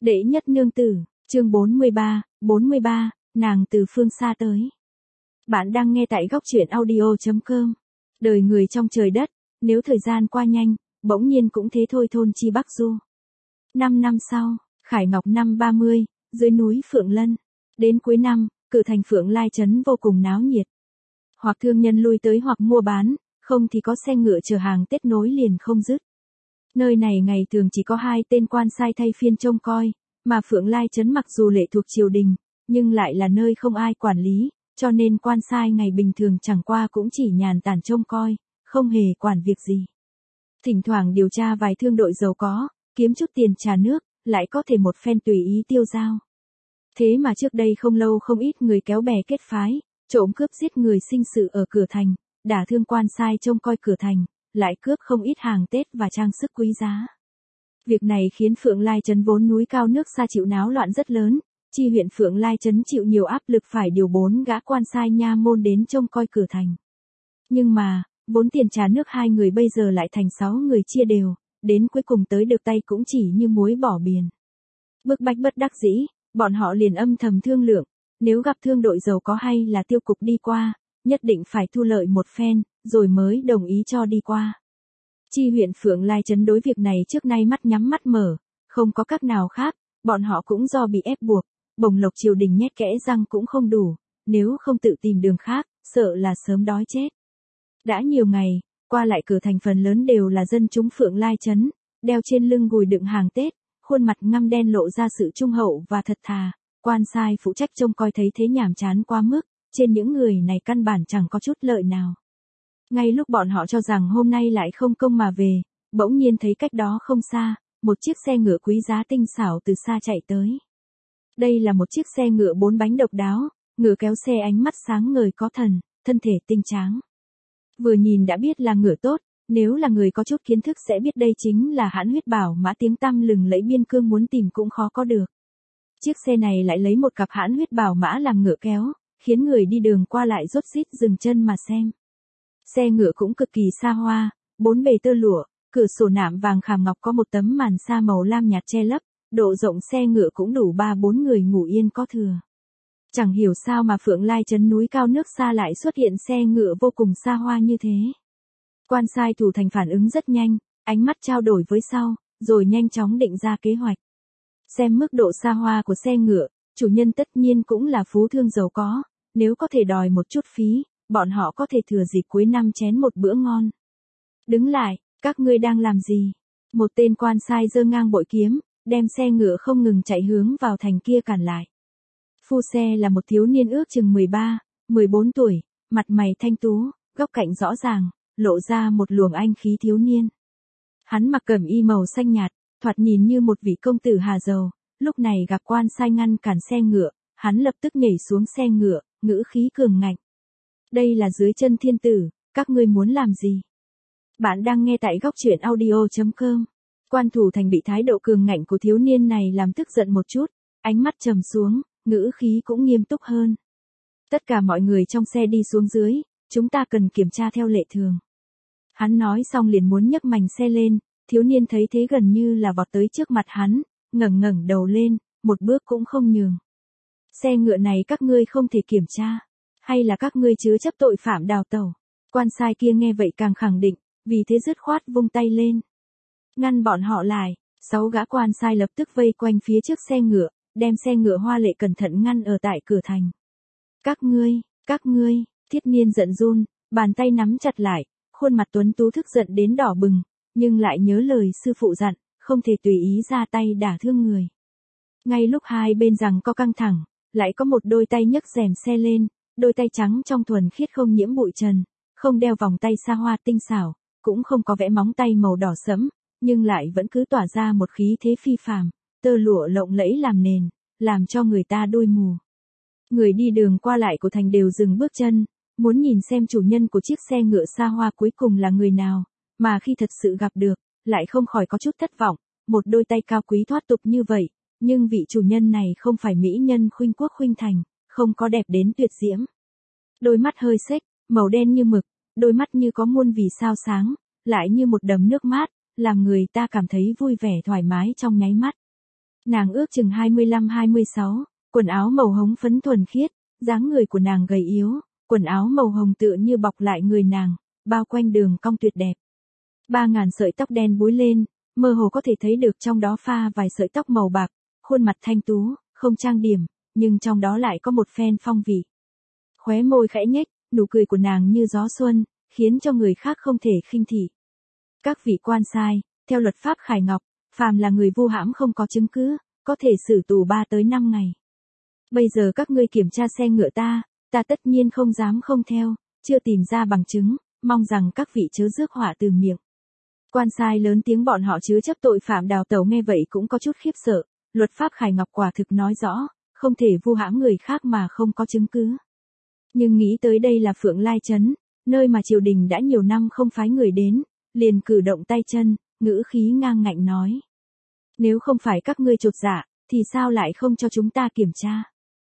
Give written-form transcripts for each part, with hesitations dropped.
Đệ nhất nương tử, chương 43, nàng từ phương xa tới. Bạn đang nghe tại góc truyện audio.com. Đời người trong trời đất, nếu thời gian qua nhanh, bỗng nhiên cũng thế thôi thôn chi Bắc Du. 5 năm sau, Khải Ngọc năm 30, dưới núi Phượng Lân. Đến cuối năm, cửa thành Phượng Lai trấn vô cùng náo nhiệt. Hoặc thương nhân lui tới hoặc mua bán, không thì có xe ngựa chở hàng Tết nối liền không dứt. Nơi này ngày thường chỉ có 2 tên quan sai thay phiên trông coi, mà Phượng Lai trấn mặc dù lệ thuộc triều đình, nhưng lại là nơi không ai quản lý, cho nên quan sai ngày bình thường chẳng qua cũng chỉ nhàn tản trông coi, không hề quản việc gì. Thỉnh thoảng điều tra vài thương đội giàu có, kiếm chút tiền trà nước, lại có thể một phen tùy ý tiêu dao. Thế mà trước đây không lâu không ít người kéo bè kết phái, trộm cướp giết người sinh sự ở cửa thành, đả thương quan sai trông coi cửa thành, lại cướp không ít hàng Tết và trang sức quý giá. Việc này khiến Phượng Lai trấn vốn núi cao nước xa chịu náo loạn rất lớn, chi huyện Phượng Lai trấn chịu nhiều áp lực phải điều 4 gã quan sai nha môn đến trông coi cửa thành. Nhưng mà, vốn tiền trà nước 2 người bây giờ lại thành 6 người chia đều, đến cuối cùng tới được tay cũng chỉ như muối bỏ biển. Bức bách bất đắc dĩ, bọn họ liền âm thầm thương lượng, nếu gặp thương đội giàu có hay là tiêu cục đi qua, nhất định phải thu lợi một phen, rồi mới đồng ý cho đi qua. Chi huyện Phượng Lai trấn đối việc này trước nay mắt nhắm mắt mở, không có cách nào khác, bọn họ cũng do bị ép buộc, bổng lộc triều đình nhét kẽ răng cũng không đủ, nếu không tự tìm đường khác, sợ là sớm đói chết. Đã nhiều ngày, qua lại cửa thành phần lớn đều là dân chúng Phượng Lai trấn, đeo trên lưng gùi đựng hàng Tết, khuôn mặt ngăm đen lộ ra sự trung hậu và thật thà, quan sai phụ trách trông coi thấy thế nhàm chán quá mức, trên những người này căn bản chẳng có chút lợi nào. Ngay lúc bọn họ cho rằng hôm nay lại không công mà về, bỗng nhiên thấy cách đó không xa, một chiếc xe ngựa quý giá tinh xảo từ xa chạy tới. Đây là một chiếc xe ngựa 4 bánh độc đáo, ngựa kéo xe ánh mắt sáng ngời có thần, thân thể tinh tráng. Vừa nhìn đã biết là ngựa tốt, nếu là người có chút kiến thức sẽ biết đây chính là hãn huyết bảo mã tiếng tăm lừng lẫy biên cương muốn tìm cũng khó có được. Chiếc xe này lại lấy một cặp hãn huyết bảo mã làm ngựa kéo, khiến người đi đường qua lại rốt rít dừng chân mà xem. Xe ngựa cũng cực kỳ xa hoa, 4 bề tơ lụa, cửa sổ nạm vàng khảm ngọc có một tấm màn sa màu lam nhạt che lấp, độ rộng xe ngựa cũng đủ 3-4 người ngủ yên có thừa. Chẳng hiểu sao mà Phượng Lai trấn núi cao nước xa lại xuất hiện xe ngựa vô cùng xa hoa như thế. Quan sai thủ thành phản ứng rất nhanh, ánh mắt trao đổi với sau, rồi nhanh chóng định ra kế hoạch. Xem mức độ xa hoa của xe ngựa, chủ nhân tất nhiên cũng là phú thương giàu có, nếu có thể đòi một chút phí, bọn họ có thể thừa dịp cuối năm chén một bữa ngon. Đứng lại, các ngươi đang làm gì? Một tên quan sai giơ ngang bội kiếm, đem xe ngựa không ngừng chạy hướng vào thành kia cản lại. Phu xe là một thiếu niên ước chừng 13-14 tuổi, mặt mày thanh tú, góc cạnh rõ ràng, lộ ra một luồng anh khí thiếu niên. Hắn mặc cẩm y màu xanh nhạt, thoạt nhìn như một vị công tử hà giàu, lúc này gặp quan sai ngăn cản xe ngựa, hắn lập tức nhảy xuống xe ngựa, ngữ khí cường ngạnh. Đây là dưới chân thiên tử, các ngươi muốn làm gì? Bạn đang nghe tại góc truyện audio.com. Quan thủ thành bị thái độ cường ngạnh của thiếu niên này làm tức giận một chút, ánh mắt trầm xuống, ngữ khí cũng nghiêm túc hơn. Tất cả mọi người trong xe đi xuống dưới, chúng ta cần kiểm tra theo lệ thường. Hắn nói xong liền muốn nhấc mành xe lên, thiếu niên thấy thế gần như là vọt tới trước mặt hắn, ngẩng đầu lên, một bước cũng không nhường. Xe ngựa này các ngươi không thể kiểm tra, hay là các ngươi chứa chấp tội phạm đào tẩu? Quan sai kia nghe vậy càng khẳng định, vì thế dứt khoát vung tay lên. Ngăn bọn họ lại, 6 gã quan sai lập tức vây quanh phía trước xe ngựa, đem xe ngựa hoa lệ cẩn thận ngăn ở tại cửa thành. Các ngươi, Thiết Niên giận run, bàn tay nắm chặt lại, khuôn mặt tuấn tú tức giận đến đỏ bừng, nhưng lại nhớ lời sư phụ dặn, không thể tùy ý ra tay đả thương người. Ngay lúc hai bên rằng có căng thẳng, lại có một đôi tay nhấc rèm xe lên, đôi tay trắng trong thuần khiết không nhiễm bụi trần, không đeo vòng tay xa hoa tinh xảo, cũng không có vẽ móng tay màu đỏ sẫm, nhưng lại vẫn cứ tỏa ra một khí thế phi phàm, tơ lụa lộng lẫy làm nền, làm cho người ta đôi mù. Người đi đường qua lại của thành đều dừng bước chân, muốn nhìn xem chủ nhân của chiếc xe ngựa xa hoa cuối cùng là người nào, mà khi thật sự gặp được, lại không khỏi có chút thất vọng, một đôi tay cao quý thoát tục như vậy, nhưng vị chủ nhân này không phải mỹ nhân khuynh quốc khuynh thành, không có đẹp đến tuyệt diễm. Đôi mắt hơi xếch, màu đen như mực, đôi mắt như có muôn vì sao sáng, lại như một đầm nước mát, làm người ta cảm thấy vui vẻ thoải mái trong nháy mắt. Nàng ước chừng 25-26, quần áo màu hồng phấn thuần khiết, dáng người của nàng gầy yếu, quần áo màu hồng tựa như bọc lại người nàng, bao quanh đường cong tuyệt đẹp. 3.000 sợi tóc đen búi lên, mơ hồ có thể thấy được trong đó pha vài sợi tóc màu bạc, khuôn mặt thanh tú, không trang điểm, nhưng trong đó lại có một phen phong vị. Khóe môi khẽ nhếch, nụ cười của nàng như gió xuân, khiến cho người khác không thể khinh thị. Các vị quan sai, theo luật pháp Khải Ngọc, phàm là người vu hãm không có chứng cứ, có thể xử tù 3 tới 5 ngày. Bây giờ các ngươi kiểm tra xe ngựa ta tất nhiên không dám không theo, chưa tìm ra bằng chứng, mong rằng các vị chớ rước họa từ miệng. Quan sai lớn tiếng bọn họ chứa chấp tội phạm đào tẩu nghe vậy cũng có chút khiếp sợ, luật pháp Khải Ngọc quả thực nói rõ, không thể vu hãm người khác mà không có chứng cứ. Nhưng nghĩ tới đây là Phượng Lai Trấn, nơi mà triều đình đã nhiều năm không phái người đến, liền cử động tay chân, ngữ khí ngang ngạnh nói. Nếu không phải các ngươi chột dạ, thì sao lại không cho chúng ta kiểm tra?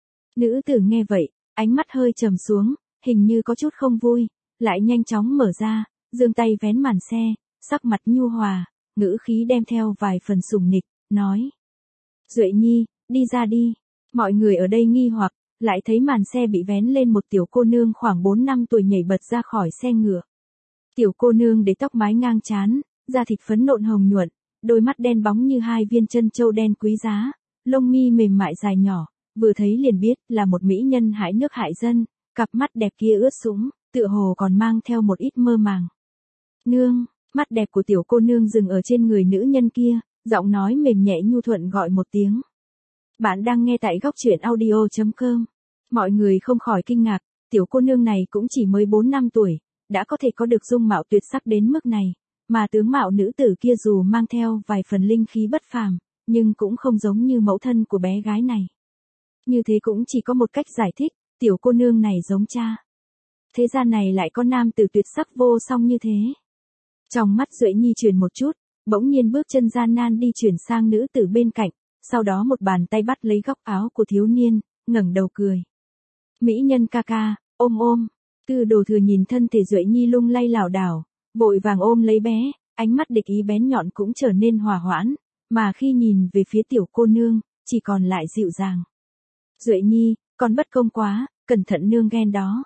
Nữ tử nghe vậy, ánh mắt hơi trầm xuống, hình như có chút không vui, lại nhanh chóng mở ra, giương tay vén màn xe, sắc mặt nhu hòa, ngữ khí đem theo vài phần sủng nịch, nói. Duệ Nhi, đi ra đi. Mọi người ở đây nghi hoặc, lại thấy màn xe bị vén lên một tiểu cô nương khoảng 4 năm tuổi nhảy bật ra khỏi xe ngựa. Tiểu cô nương để tóc mái ngang trán, da thịt phấn nộn hồng nhuận, đôi mắt đen bóng như 2 viên chân châu đen quý giá, lông mi mềm mại dài nhỏ, vừa thấy liền biết là một mỹ nhân hại nước hại dân, cặp mắt đẹp kia ướt sũng, tựa hồ còn mang theo một ít mơ màng. Nương, mắt đẹp của tiểu cô nương dừng ở trên người nữ nhân kia, giọng nói mềm nhẹ nhu thuận gọi một tiếng. Bạn đang nghe tại góc truyện audio.com. Mọi người không khỏi kinh ngạc, tiểu cô nương này cũng chỉ mới 4 năm tuổi, đã có thể có được dung mạo tuyệt sắc đến mức này, mà tướng mạo nữ tử kia dù mang theo vài phần linh khí bất phàm, nhưng cũng không giống như mẫu thân của bé gái này. Như thế cũng chỉ có một cách giải thích, tiểu cô nương này giống cha. Thế gian này lại có nam tử tuyệt sắc vô song như thế. Trong mắt Duệ Nhi chuyển một chút, bỗng nhiên bước chân gian nan đi chuyển sang nữ tử bên cạnh, sau đó một bàn tay bắt lấy góc áo của thiếu niên, ngẩng đầu cười. Mỹ nhân ca ca, ôm ôm. Tư Đồ Thừa nhìn thân thể Duệ Nhi lung lay lảo đảo, vội vàng ôm lấy bé, ánh mắt địch ý bén nhọn cũng trở nên hòa hoãn, mà khi nhìn về phía tiểu cô nương, chỉ còn lại dịu dàng. Duệ Nhi, con bất công quá, cẩn thận nương ghen đó.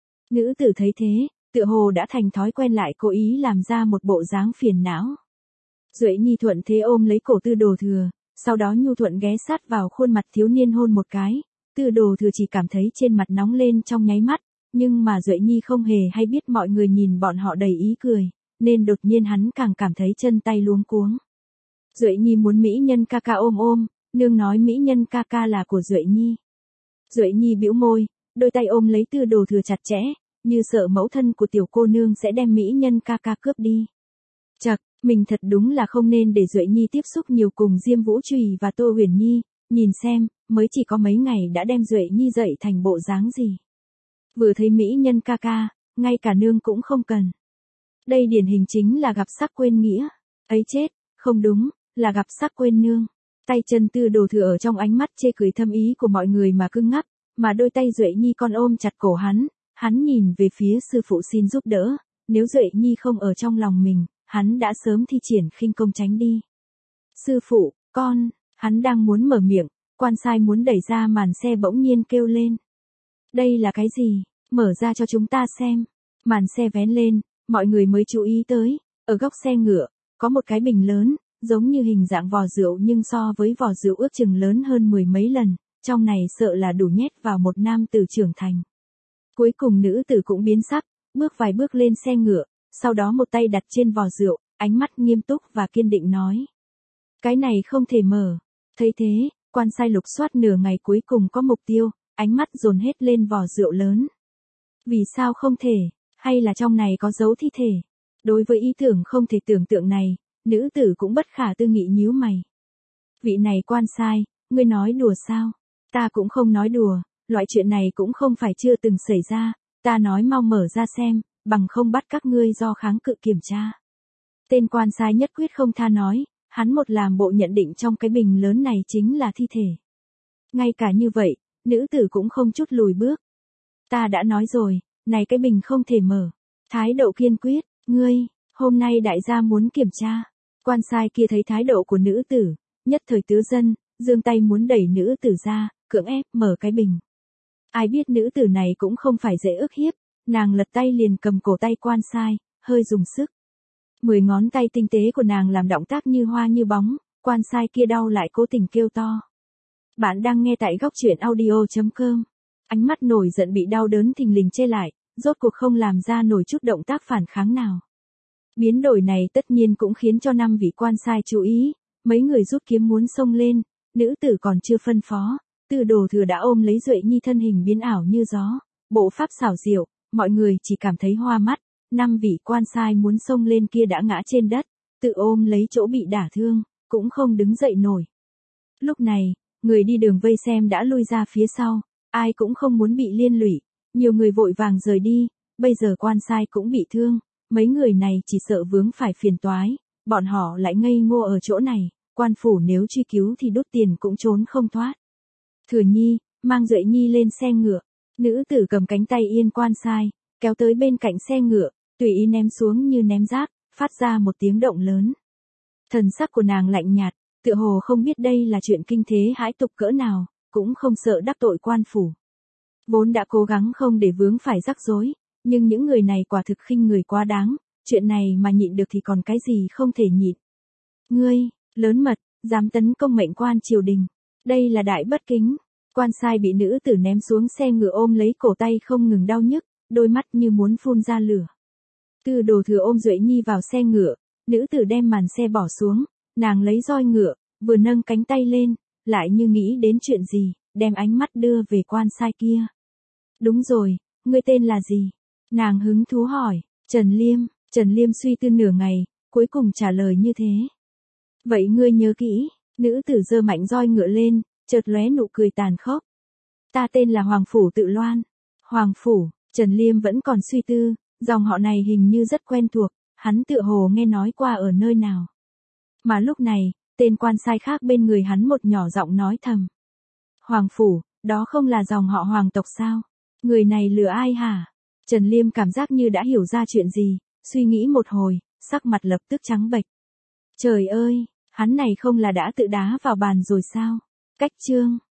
Nữ tử thấy thế, tựa hồ đã thành thói quen lại cố ý làm ra một bộ dáng phiền não. Duệ Nhi thuận thế ôm lấy cổ Tư Đồ Thừa, sau đó nhu thuận ghé sát vào khuôn mặt thiếu niên hôn một cái. Tư Đồ Thừa chỉ cảm thấy trên mặt nóng lên trong nháy mắt, nhưng mà Duệ Nhi không hề hay biết mọi người nhìn bọn họ đầy ý cười, nên đột nhiên hắn càng cảm thấy chân tay luống cuống. Duệ Nhi muốn mỹ nhân ca ca ôm ôm, nương nói mỹ nhân ca ca là của Duệ Nhi. Duệ Nhi bĩu môi, đôi tay ôm lấy Tư Đồ Thừa chặt chẽ, như sợ mẫu thân của tiểu cô nương sẽ đem mỹ nhân ca ca cướp đi. Chậc, mình thật đúng là không nên để Duệ Nhi tiếp xúc nhiều cùng Diêm Vũ Trùy và Tô Huyền Nhi, nhìn xem, mới chỉ có mấy ngày đã đem Duệ Nhi dậy thành bộ dáng gì. Vừa thấy mỹ nhân ca ca, ngay cả nương cũng không cần. Đây điển hình chính là gặp sắc quên nghĩa. Ấy chết, không đúng, là gặp sắc quên nương. Tay chân Tư Đồ Thừa ở trong ánh mắt chê cười thâm ý của mọi người mà cứng ngắc, mà đôi tay Duệ Nhi còn ôm chặt cổ hắn nhìn về phía sư phụ xin giúp đỡ, nếu Duệ Nhi không ở trong lòng mình, hắn đã sớm thi triển khinh công tránh đi. Sư phụ, hắn đang muốn mở miệng, quan sai muốn đẩy ra màn xe bỗng nhiên kêu lên. Đây là cái gì? Mở ra cho chúng ta xem. Màn xe vén lên, mọi người mới chú ý tới, ở góc xe ngựa, có một cái bình lớn, giống như hình dạng vò rượu nhưng so với vò rượu ước chừng lớn hơn 10 mấy lần, trong này sợ là đủ nhét vào một nam tử trưởng thành. Cuối cùng nữ tử cũng biến sắc, bước vài bước lên xe ngựa, sau đó một tay đặt trên vò rượu, ánh mắt nghiêm túc và kiên định nói. Cái này không thể mở. Thấy thế, quan sai lục soát nửa ngày cuối cùng có mục tiêu, ánh mắt dồn hết lên vò rượu lớn. Vì sao không thể, hay là trong này có dấu thi thể? Đối với ý tưởng không thể tưởng tượng này, nữ tử cũng bất khả tư nghị nhíu mày. Vị này quan sai, ngươi nói đùa sao? Ta cũng không nói đùa, loại chuyện này cũng không phải chưa từng xảy ra, ta nói mau mở ra xem, bằng không bắt các ngươi do kháng cự kiểm tra. Tên quan sai nhất quyết không tha nói, hắn một làm bộ nhận định trong cái bình lớn này chính là thi thể. Ngay cả như vậy, nữ tử cũng không chút lùi bước. Ta đã nói rồi, này cái bình không thể mở. Thái độ kiên quyết, ngươi, hôm nay đại gia muốn kiểm tra. Quan sai kia thấy thái độ của nữ tử, nhất thời tứ dân, giương tay muốn đẩy nữ tử ra, cưỡng ép mở cái bình. Ai biết nữ tử này cũng không phải dễ ức hiếp, nàng lật tay liền cầm cổ tay quan sai, hơi dùng sức. 10 ngón tay tinh tế của nàng làm động tác như hoa như bóng, quan sai kia đau lại cố tình kêu to. Bạn đang nghe tại góc truyện audio.com. Ánh mắt nổi giận bị đau đớn thình lình che lại, rốt cuộc không làm ra nổi chút động tác phản kháng nào. Biến đổi này tất nhiên cũng khiến cho 5 vị quan sai chú ý, mấy người rút kiếm muốn xông lên, nữ tử còn chưa phân phó, Từ Đồ Thừa đã ôm lấy Duệ Nhi thân hình biến ảo như gió, bộ pháp xảo diệu, mọi người chỉ cảm thấy hoa mắt, 5 vị quan sai muốn xông lên kia đã ngã trên đất, tự ôm lấy chỗ bị đả thương, cũng không đứng dậy nổi. Lúc này, người đi đường vây xem đã lui ra phía sau, ai cũng không muốn bị liên lụy, nhiều người vội vàng rời đi, bây giờ quan sai cũng bị thương, mấy người này chỉ sợ vướng phải phiền toái, bọn họ lại ngây ngô ở chỗ này, quan phủ nếu truy cứu thì đốt tiền cũng trốn không thoát. Thừa Nhi, mang Duệ Nhi lên xe ngựa, nữ tử cầm cánh tay yên quan sai, kéo tới bên cạnh xe ngựa, tùy ý ném xuống như ném rác, phát ra một tiếng động lớn. Thần sắc của nàng lạnh nhạt, tựa hồ không biết đây là chuyện kinh thế hãi tục cỡ nào, cũng không sợ đắc tội quan phủ. Vốn đã cố gắng không để vướng phải rắc rối, nhưng những người này quả thực khinh người quá đáng, chuyện này mà nhịn được thì còn cái gì không thể nhịn. Ngươi, lớn mật, dám tấn công mệnh quan triều đình, đây là đại bất kính. Quan sai bị nữ tử ném xuống xe ngựa ôm lấy cổ tay không ngừng đau nhức, đôi mắt như muốn phun ra lửa. Từ Đồ Thừa ôm Duệ Nhi vào xe ngựa, nữ tử đem màn xe bỏ xuống, nàng lấy roi ngựa, vừa nâng cánh tay lên, lại như nghĩ đến chuyện gì, đem ánh mắt đưa về quan sai kia. Đúng rồi, ngươi tên là gì? Nàng hứng thú hỏi. Trần Liêm suy tư nửa ngày, cuối cùng trả lời như thế. Vậy ngươi nhớ kỹ, nữ tử giơ mạnh roi ngựa lên, chợt lóe nụ cười tàn khốc. Ta tên là Hoàng Phủ Tự Loan. Hoàng Phủ, Trần Liêm vẫn còn suy tư, dòng họ này hình như rất quen thuộc, hắn tựa hồ nghe nói qua ở nơi nào. Mà lúc này, tên quan sai khác bên người hắn một nhỏ giọng nói thầm. Hoàng Phủ, đó không là dòng họ Hoàng tộc sao? Người này lừa ai hả? Trần Liêm cảm giác như đã hiểu ra chuyện gì, suy nghĩ một hồi, sắc mặt lập tức trắng bệch. Trời ơi, hắn này không là đã tự đá vào bàn rồi sao? Cách chương.